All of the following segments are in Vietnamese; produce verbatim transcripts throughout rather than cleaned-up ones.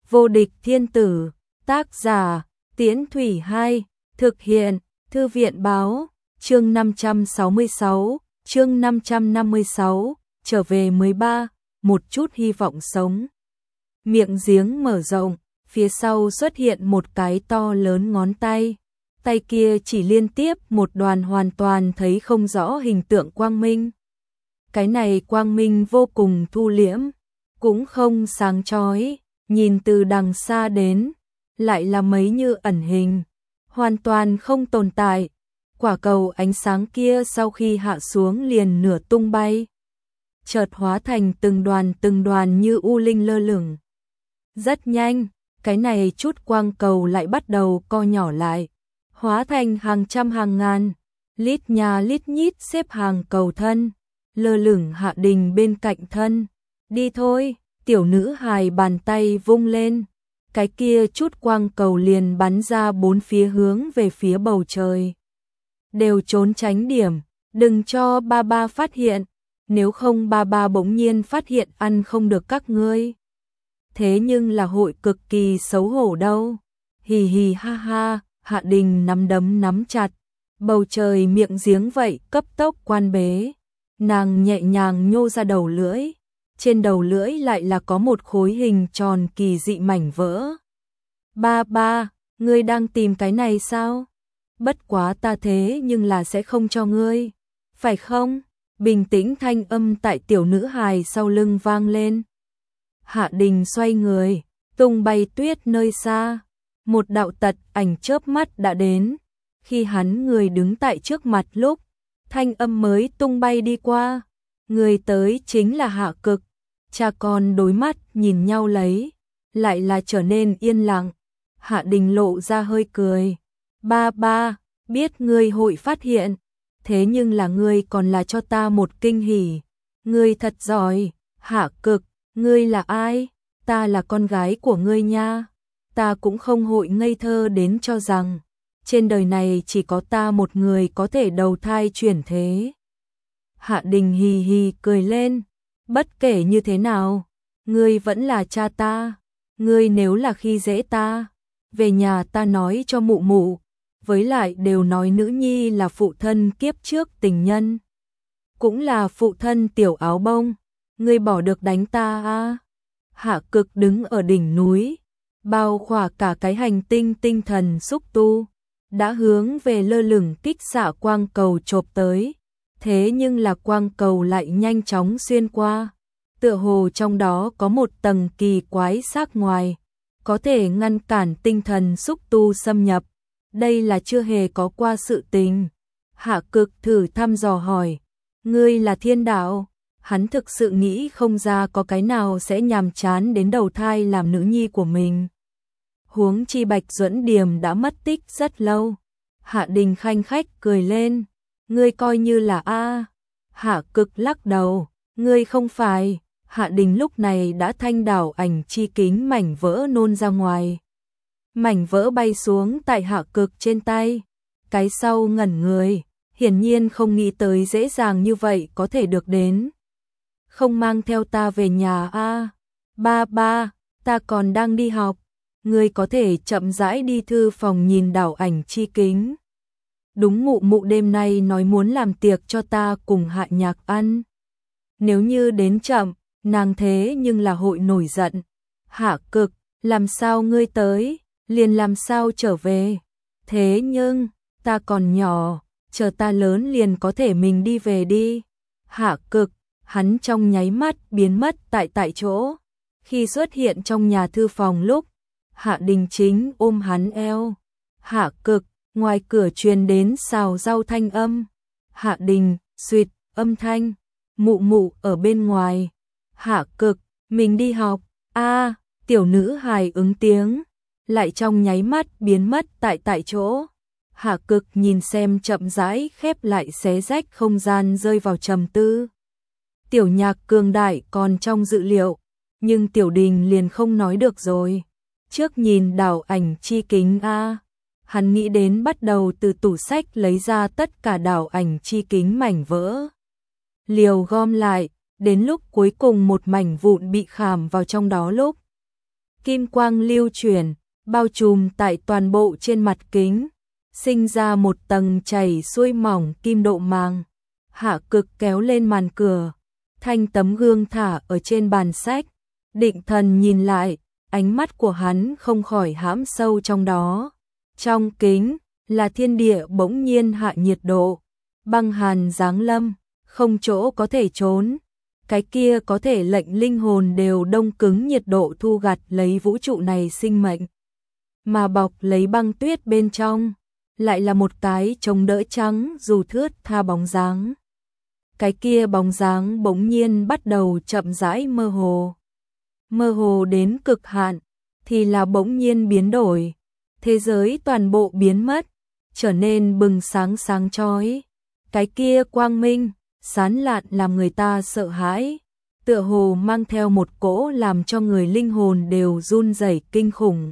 Vô địch thiên tử, tác giả, Tiễn Thủy Hai, thực hiện, Thư viện báo, chương năm trăm sáu mươi sáu, chương năm trăm năm mươi sáu, trở về mười ba, một chút hy vọng sống. Miệng giếng mở rộng, phía sau xuất hiện một cái to lớn ngón tay. Tay kia chỉ liên tiếp một đoàn hoàn toàn thấy không rõ hình tượng quang minh. Cái này quang minh vô cùng thu liễm, cũng không sáng chói, nhìn từ đằng xa đến, lại là mấy như ẩn hình, hoàn toàn không tồn tại. Quả cầu ánh sáng kia sau khi hạ xuống liền nửa tung bay, chợt hóa thành từng đoàn từng đoàn như u linh lơ lửng. Rất nhanh, cái này chút quang cầu lại bắt đầu co nhỏ lại, hóa thành hàng trăm hàng ngàn, lít nhà lít nhít xếp hàng cầu thân, lơ lửng Hạ Đình bên cạnh thân. Đi thôi, tiểu nữ hài bàn tay vung lên, cái kia chút quang cầu liền bắn ra bốn phía hướng về phía bầu trời. Đều trốn tránh điểm, đừng cho ba ba phát hiện, nếu không ba ba bỗng nhiên phát hiện ăn không được các ngươi. Thế nhưng là hội cực kỳ xấu hổ đâu. Hì hì ha ha, Hạ Đình nắm đấm nắm chặt, bầu trời miệng giếng vậy cấp tốc quan bế. Nàng nhẹ nhàng nhô ra đầu lưỡi, trên đầu lưỡi lại là có một khối hình tròn kỳ dị mảnh vỡ. Ba ba, ngươi đang tìm cái này sao? Bất quá ta thế nhưng là sẽ không cho ngươi, phải không? Bình tĩnh thanh âm tại tiểu nữ hài sau lưng vang lên. Hạ Đình xoay người, tung bay tuyết nơi xa, một đạo tật ảnh chớp mắt đã đến. Khi hắn người đứng tại trước mặt lúc, thanh âm mới tung bay đi qua. Người tới chính là Hạ Cực. Cha con đối mắt nhìn nhau lấy, lại là trở nên yên lặng. Hạ Đình lộ ra hơi cười. Ba ba, biết ngươi hội phát hiện, thế nhưng là ngươi còn là cho ta một kinh hỉ. Ngươi thật giỏi, Hạ Cực, ngươi là ai? Ta là con gái của ngươi nha. Ta cũng không hội ngây thơ đến cho rằng trên đời này chỉ có ta một người có thể đầu thai chuyển thế. Hạ Đình hì hì cười lên. Bất kể như thế nào, ngươi vẫn là cha ta. Ngươi nếu là khi dễ ta, về nhà ta nói cho mụ mụ. Với lại đều nói nữ nhi là phụ thân kiếp trước tình nhân, cũng là phụ thân tiểu áo bông. Ngươi bỏ được đánh ta à? Hạ Cực đứng ở đỉnh núi, bao khỏa cả cái hành tinh tinh thần xúc tu, đã hướng về lơ lửng kích xạ quang cầu chộp tới. Thế nhưng là quang cầu lại nhanh chóng xuyên qua, tựa hồ trong đó có một tầng kỳ quái sắc ngoài, có thể ngăn cản tinh thần xúc tu xâm nhập. Đây là chưa hề có qua sự tình. Hạ Cực thử thăm dò hỏi, ngươi là thiên đạo? Hắn thực sự nghĩ không ra có cái nào sẽ nhàm chán đến đầu thai làm nữ nhi của mình. Huống chi Bạch Duẫn Điềm đã mất tích rất lâu. Hạ Đình khanh khách cười lên. Ngươi coi như là a? Hạ Cực lắc đầu, ngươi không phải. Hạ Đình lúc này đã thanh đảo ảnh chi kính mảnh vỡ nôn ra ngoài. Mảnh vỡ bay xuống tại Hạ Cực trên tay. Cái sau ngẩn người, hiển nhiên không nghĩ tới dễ dàng như vậy có thể được đến. Không mang theo ta về nhà a? Ba ba, ta còn đang đi học. Ngươi có thể chậm rãi đi thư phòng nhìn đảo ảnh chi kính. Đúng, mụ mụ đêm nay nói muốn làm tiệc cho ta cùng Hạ Nhạc ăn. Nếu như đến chậm, nàng thế nhưng là hội nổi giận. Hạ Cực, làm sao ngươi tới, liền làm sao trở về. Thế nhưng, ta còn nhỏ, chờ ta lớn liền có thể mình đi về đi. Hạ Cực, hắn trong nháy mắt biến mất tại tại chỗ. Khi xuất hiện trong nhà thư phòng lúc, Hạ Đình chính ôm hắn eo. Hạ Cực, ngoài cửa truyền đến xào rau thanh âm. Hạ Đình, suýt, âm thanh. Mụ mụ ở bên ngoài. Hạ Cực, mình đi học. A, tiểu nữ hài ứng tiếng, lại trong nháy mắt biến mất tại tại chỗ. Hạ Cực nhìn xem chậm rãi khép lại xé rách không gian, rơi vào trầm tư. Tiểu Nhạc cường đại còn trong dự liệu, nhưng Tiểu Đình liền không nói được rồi. Trước nhìn đảo ảnh chi kính a, hắn nghĩ đến bắt đầu từ tủ sách lấy ra tất cả đảo ảnh chi kính mảnh vỡ, liều gom lại, đến lúc cuối cùng một mảnh vụn bị khảm vào trong đó lúc. kim quang lưu chuyển, bao trùm tại toàn bộ trên mặt kính, sinh ra một tầng chảy xuôi mỏng kim độ màng. Hạ Cực kéo lên màn cửa, thanh tấm gương thả ở trên bàn sách, định thần nhìn lại, ánh mắt của hắn không khỏi hãm sâu trong đó. Trong kính là thiên địa bỗng nhiên hạ nhiệt độ, băng hàn giáng lâm, không chỗ có thể trốn. Cái kia có thể lệnh linh hồn đều đông cứng nhiệt độ thu gặt lấy vũ trụ này sinh mệnh, mà bọc lấy băng tuyết bên trong, lại là một cái chống đỡ trắng dù thướt tha bóng dáng. Cái kia bóng dáng bỗng nhiên bắt đầu chậm rãi mơ hồ. Mơ hồ đến cực hạn, thì là bỗng nhiên biến đổi. Thế giới toàn bộ biến mất, trở nên bừng sáng sáng chói. Cái kia quang minh, sán lạn làm người ta sợ hãi, tựa hồ mang theo một cỗ làm cho người linh hồn đều run rẩy kinh khủng.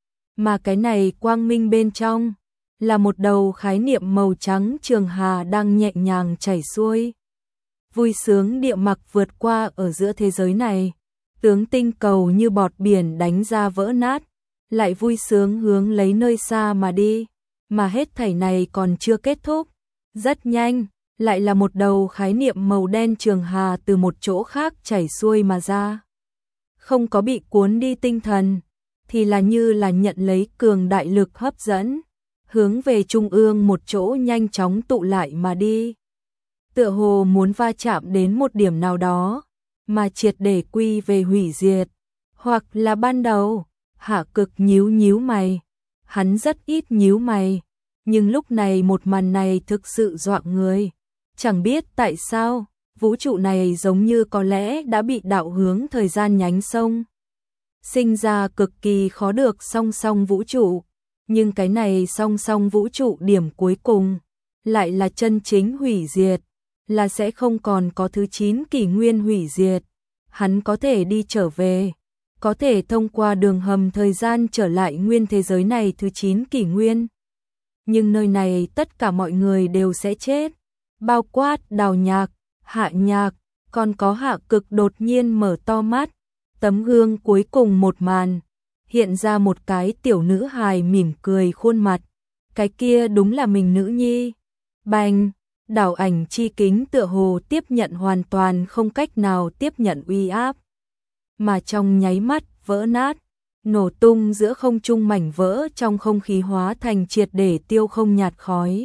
Mà cái này quang minh bên trong, là một đầu khái niệm màu trắng trường hà đang nhẹ nhàng chảy xuôi. Vui sướng địa mặc vượt qua ở giữa thế giới này, tướng tinh cầu như bọt biển đánh ra vỡ nát, lại vui sướng hướng lấy nơi xa mà đi, mà hết thảy này còn chưa kết thúc. Rất nhanh, lại là một đầu khái niệm màu đen trường hà từ một chỗ khác chảy xuôi mà ra. Không có bị cuốn đi tinh thần, thì là như là nhận lấy cường đại lực hấp dẫn, hướng về trung ương một chỗ nhanh chóng tụ lại mà đi. Tựa hồ muốn va chạm đến một điểm nào đó, mà triệt để quy về hủy diệt. Hoặc là ban đầu, Hạ Cực nhíu nhíu mày. Hắn rất ít nhíu mày, nhưng lúc này một màn này thực sự dọa người. Chẳng biết tại sao, vũ trụ này giống như có lẽ đã bị đạo hướng thời gian nhánh sông. Sinh ra cực kỳ khó được song song vũ trụ, nhưng cái này song song vũ trụ điểm cuối cùng, lại là chân chính hủy diệt, là sẽ không còn có thứ chín kỷ nguyên hủy diệt. Hắn có thể đi trở về, có thể thông qua đường hầm thời gian trở lại nguyên thế giới này thứ chín kỷ nguyên. Nhưng nơi này tất cả mọi người đều sẽ chết, bao quát Đào Nhạc, Hạ Nhạc, còn có Hạ Cực đột nhiên mở to mắt. Tấm gương cuối cùng một màn, hiện ra một cái tiểu nữ hài mỉm cười khuôn mặt, cái kia đúng là mình nữ nhi. Bành, đảo ảnh chi kính tựa hồ tiếp nhận hoàn toàn không cách nào tiếp nhận uy áp, mà trong nháy mắt vỡ nát, nổ tung giữa không trung, mảnh vỡ trong không khí hóa thành triệt để tiêu không nhạt khói.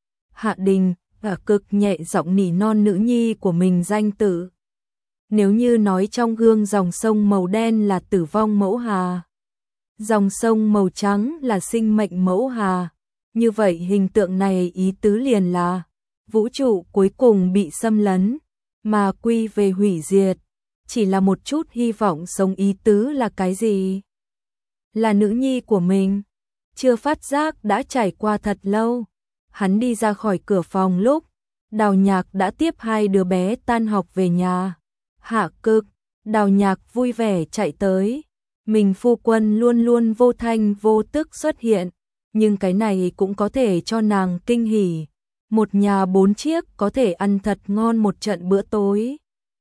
Hạ Đình, Hạ Cực nhẹ giọng nỉ non nữ nhi của mình danh tự. Nếu như nói trong gương dòng sông màu đen là tử vong mẫu hà, dòng sông màu trắng là sinh mệnh mẫu hà, như vậy hình tượng này ý tứ liền là vũ trụ cuối cùng bị xâm lấn, mà quy về hủy diệt, chỉ là một chút hy vọng sống. Ý tứ là cái gì? Là nữ nhi của mình, chưa phát giác đã trải qua thật lâu. Hắn đi ra khỏi cửa phòng lúc Đào Nhạc đã tiếp hai đứa bé tan học về nhà. Hạ Cực, Đào Nhạc vui vẻ chạy tới. Mình phu quân luôn luôn vô thanh vô tức xuất hiện, nhưng cái này cũng có thể cho nàng kinh hỉ. Một nhà bốn chiếc có thể ăn thật ngon một trận bữa tối.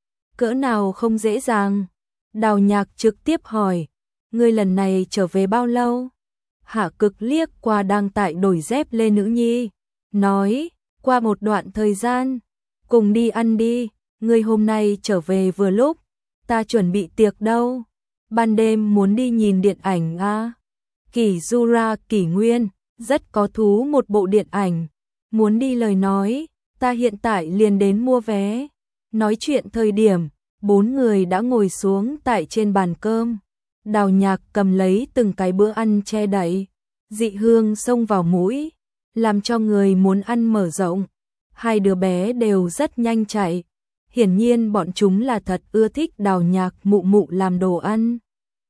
Cỡ nào không dễ dàng. Đào Nhạc trực tiếp hỏi, ngươi lần này trở về bao lâu? Hạ Cực liếc qua đang tại đổi dép lê nữ nhi, nói, qua một đoạn thời gian, cùng đi ăn đi, ngươi hôm nay trở về vừa lúc, ta chuẩn bị tiệc đâu, ban đêm muốn đi nhìn điện ảnh à? Kỷ Jura kỷ nguyên, rất có thú một bộ điện ảnh, muốn đi lời nói, ta hiện tại liền đến mua vé. Nói chuyện thời điểm, bốn người đã ngồi xuống tại trên bàn cơm. Đào Nhạc cầm lấy từng cái bữa ăn che đậy, dị hương xông vào mũi, làm cho người muốn ăn mở rộng. Hai đứa bé đều rất nhanh chạy, hiển nhiên bọn chúng là thật ưa thích Đào Nhạc mụ mụ làm đồ ăn.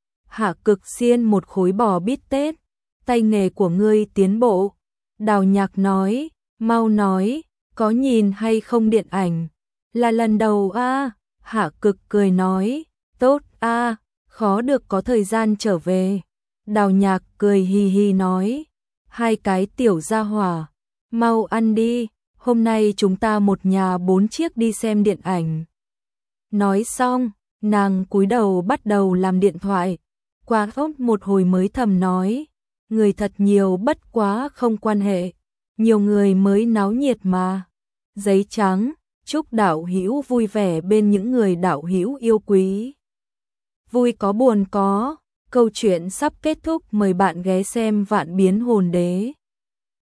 Hạ Cực xiên một khối bò bít tết, tay nghề của ngươi tiến bộ. Đào Nhạc nói, mau nói, có nhìn hay không điện ảnh? Là lần đầu a. À? Hạ Cực cười nói, tốt a, à, khó được có thời gian trở về. Đào Nhạc cười hì hì nói, hai cái tiểu gia hỏa, mau ăn đi, hôm nay chúng ta một nhà bốn chiếc đi xem điện ảnh. Nói xong, nàng cúi đầu bắt đầu làm điện thoại. Qua hốt một hồi mới thầm nói, người thật nhiều bất quá không quan hệ, nhiều người mới náo nhiệt mà. Giấy trắng, chúc đạo hữu vui vẻ bên những người đạo hữu yêu quý. Vui có buồn có, câu chuyện sắp kết thúc, mời bạn ghé xem Vạn Biến Hồn Đế.